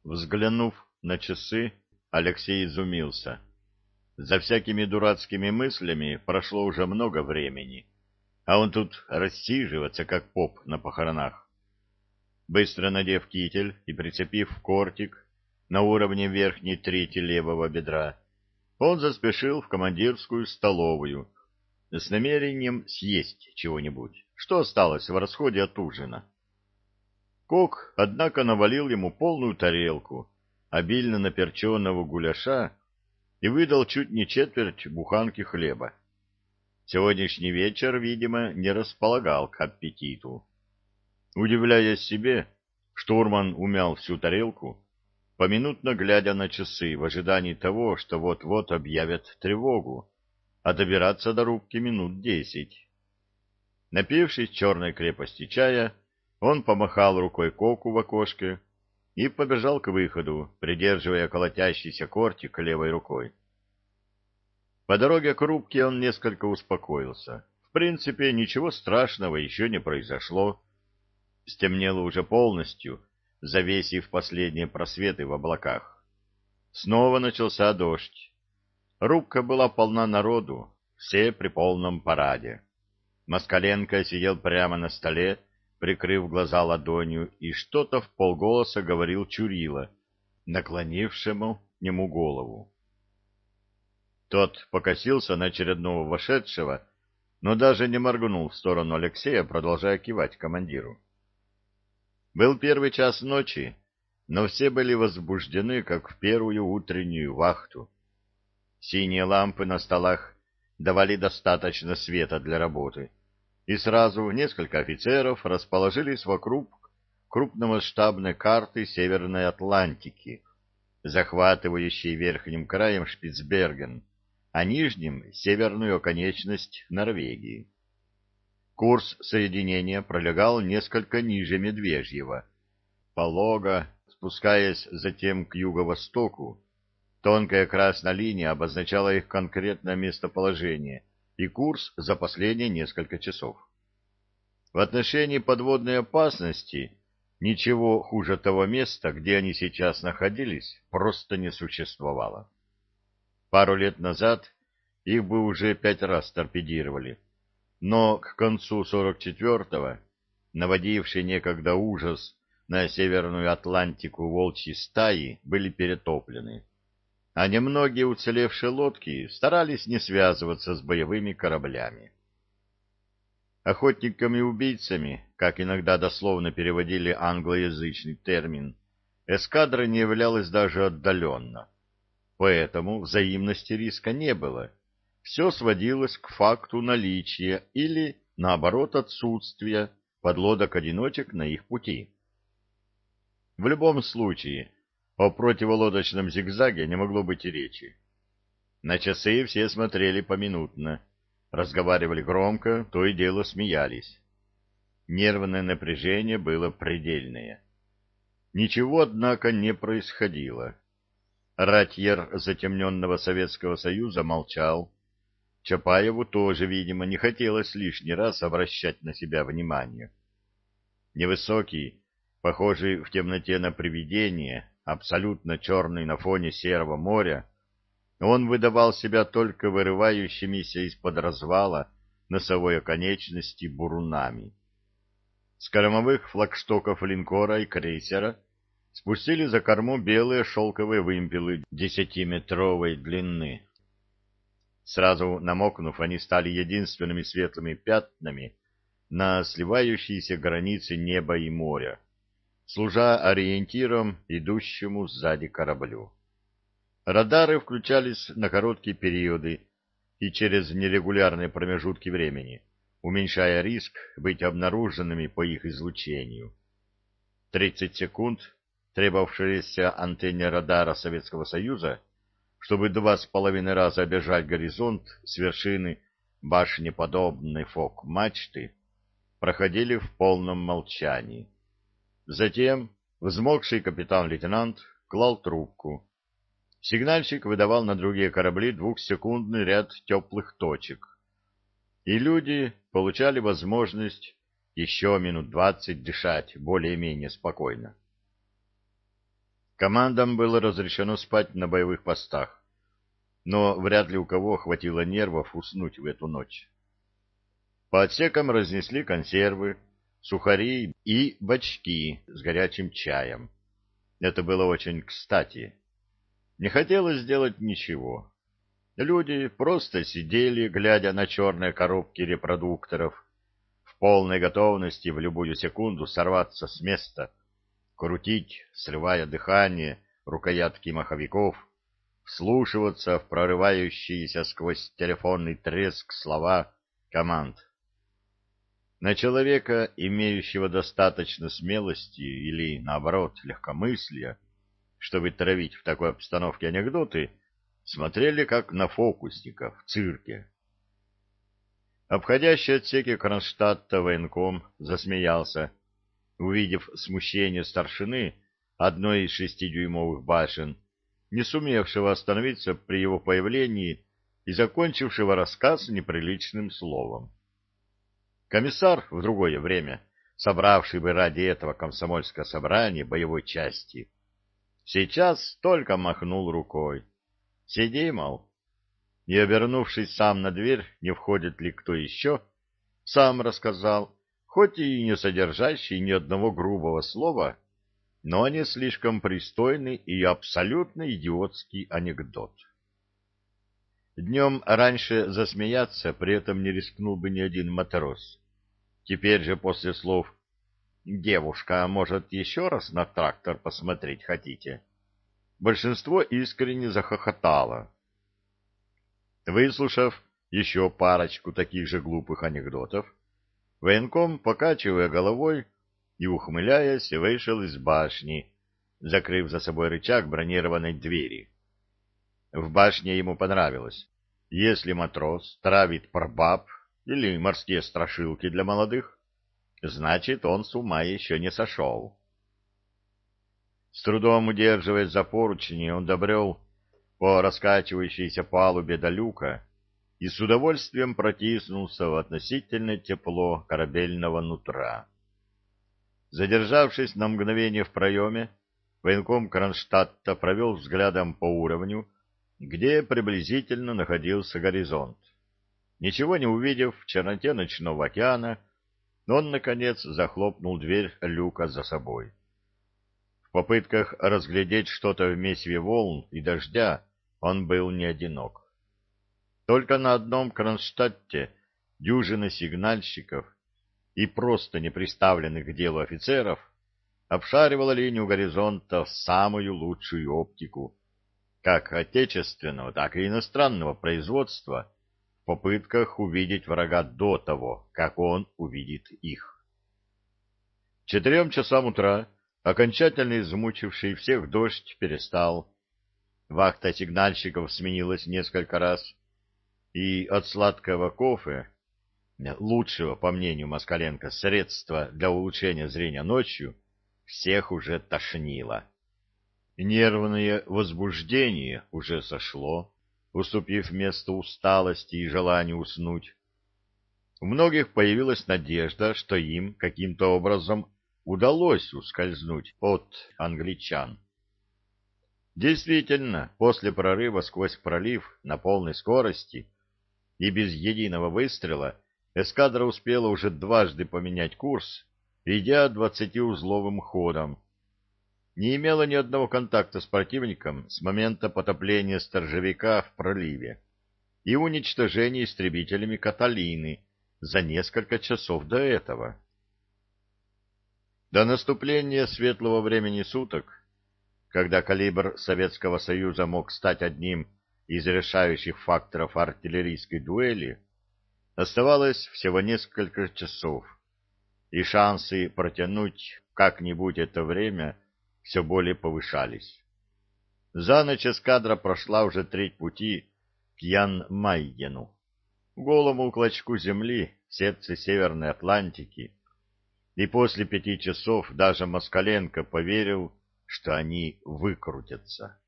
Взглянув на часы, Алексей изумился. За всякими дурацкими мыслями прошло уже много времени, а он тут рассиживается, как поп на похоронах. Быстро надев китель и прицепив кортик на уровне верхней трети левого бедра, он заспешил в командирскую столовую с намерением съесть чего-нибудь, что осталось в расходе от ужина. Кок, однако, навалил ему полную тарелку обильно наперченного гуляша и выдал чуть не четверть буханки хлеба. Сегодняшний вечер, видимо, не располагал к аппетиту. Удивляясь себе, штурман умял всю тарелку, поминутно глядя на часы в ожидании того, что вот-вот объявят тревогу, а добираться до рубки минут 10. Напившись черной крепости чая, он помахал рукой Коку в окошке и побежал к выходу, придерживая колотящийся кортик левой рукой. По дороге к рубке он несколько успокоился. В принципе, ничего страшного еще не произошло. Стемнело уже полностью, завесив последние просветы в облаках. Снова начался дождь. Рубка была полна народу, все при полном параде. Москаленко сидел прямо на столе, прикрыв глаза ладонью, и что-то вполголоса говорил Чурила, наклонившему к нему голову. Тот покосился на очередного вошедшего, но даже не моргнул в сторону Алексея, продолжая кивать командиру. Был первый час ночи, но все были возбуждены, как в первую утреннюю вахту. Синие лампы на столах давали достаточно света для работы, и сразу несколько офицеров расположились вокруг крупномасштабной карты Северной Атлантики, захватывающей верхним краем Шпицберген, а нижним — северную оконечность Норвегии. Курс соединения пролегал несколько ниже Медвежьего, полого спускаясь затем к юго-востоку. Тонкая красная линия обозначала их конкретное местоположение и курс за последние несколько часов. В отношении подводной опасности ничего хуже того места, где они сейчас находились, просто не существовало. Пару лет назад их бы уже 5 раз торпедировали, но к концу 44-го, наводившие некогда ужас на Северную Атлантику волчьи стаи, были перетоплены, а немногие уцелевшие лодки старались не связываться с боевыми кораблями. Охотниками-убийцами, как иногда дословно переводили англоязычный термин, эскадра не являлась даже отдаленно, поэтому взаимности риска не было. Все сводилось к факту наличия или, наоборот, отсутствия подлодок-одиночек на их пути. В любом случае, о противолодочном зигзаге не могло быть и речи. На часы все смотрели поминутно, разговаривали громко, то и дело смеялись. Нервное напряжение было предельное. Ничего, однако, не происходило. Ратьер затемненного Советского Союза молчал. Чапаеву тоже, видимо, не хотелось лишний раз обращать на себя внимание. Невысокий, похожий в темноте на привидение, абсолютно черный на фоне серого моря, он выдавал себя только вырывающимися из-под развала носовой оконечности бурунами. С кормовых флагштоков линкора и крейсера спустили за корму белые шелковые вымпелы 10-метровой длины. Сразу намокнув, они стали единственными светлыми пятнами на сливающейся границе неба и моря, служа ориентиром идущему сзади кораблю. Радары включались на короткие периоды и через нерегулярные промежутки времени, уменьшая риск быть обнаруженными по их излучению. 30 секунд, требовавшиеся антенне радара Советского Союза, чтобы 2,5 раза обежать горизонт с вершины башнеподобной фок-мачты, проходили в полном молчании. Затем взмокший капитан-лейтенант клал трубку. Сигнальщик выдавал на другие корабли 2-секундный ряд теплых точек, и люди получали возможность еще минут 20 дышать более-менее спокойно. Командам было разрешено спать на боевых постах, но вряд ли у кого хватило нервов уснуть в эту ночь. По отсекам разнесли консервы, сухари и бочки с горячим чаем. Это было очень кстати. Не хотелось сделать ничего. Люди просто сидели, глядя на черные коробки репродукторов, в полной готовности в любую секунду сорваться с места, крутить, срывая дыхание, рукоятки маховиков, вслушиваться в прорывающиеся сквозь телефонный треск слова команд. На человека, имеющего достаточно смелости или, наоборот, легкомыслия, чтобы травить в такой обстановке анекдоты, смотрели как на фокусника в цирке. Обходящий отсеки Кронштадта военком засмеялся, увидев смущение старшины одной из 6-дюймовых башен, не сумевшего остановиться при его появлении и закончившего рассказ неприличным словом. Комиссар в другое время, собравший бы ради этого комсомольское собрание боевой части, сейчас только махнул рукой. Сиди, мол. И, обернувшись сам на дверь, не входит ли кто еще, сам рассказал, хоть и не содержащий ни одного грубого слова, но не слишком пристойный и абсолютно идиотский анекдот. Днем раньше засмеяться при этом не рискнул бы ни один матрос. Теперь же после слов «Девушка, может, еще раз на трактор посмотреть хотите?» большинство искренне захохотало. Выслушав еще парочку таких же глупых анекдотов, военком, покачивая головой и ухмыляясь, вышел из башни, закрыв за собой рычаг бронированной двери. В башне ему понравилось. Если матрос травит пробаб или морские страшилки для молодых, значит, он с ума еще не сошел. С трудом удерживаясь за поручни, он добрел по раскачивающейся палубе до люка и с удовольствием протиснулся в относительное тепло корабельного нутра. Задержавшись на мгновение в проеме, военком Кронштадта провел взглядом по уровню, где приблизительно находился горизонт. Ничего не увидев в черноте ночного океана, он, наконец, захлопнул дверь люка за собой. В попытках разглядеть что-то в месиве волн и дождя он был не одинок. Только на одном Кронштадте дюжина сигнальщиков и просто не приставленных к делу офицеров обшаривала линию горизонта в самую лучшую оптику, как отечественного, так и иностранного производства, в попытках увидеть врага до того, как он увидит их. К 4 часам утра окончательно измучивший всех дождь перестал. Вахта сигнальщиков сменилась несколько раз, и от сладкого кофе, лучшего, по мнению Москаленко, средства для улучшения зрения ночью, всех уже тошнило. Нервное возбуждение уже сошло, уступив место усталости и желанию уснуть. У многих появилась надежда, что им каким-то образом удалось ускользнуть от англичан. Действительно, после прорыва сквозь пролив на полной скорости и без единого выстрела эскадра успела уже дважды поменять курс, идя 20-узловым ходом. Не имела ни одного контакта с противником с момента потопления сторожевика в проливе и уничтожения истребителями Каталины за несколько часов до этого. До наступления светлого времени суток, когда калибр Советского Союза мог стать одним из решающих факторов артиллерийской дуэли, оставалось всего несколько часов, и шансы протянуть как-нибудь это время все более повышались. За ночь эскадра прошла уже треть пути к Ян-Майену, голому клочку земли в сердце Северной Атлантики, и после 5 часов даже Москаленко поверил, что они выкрутятся.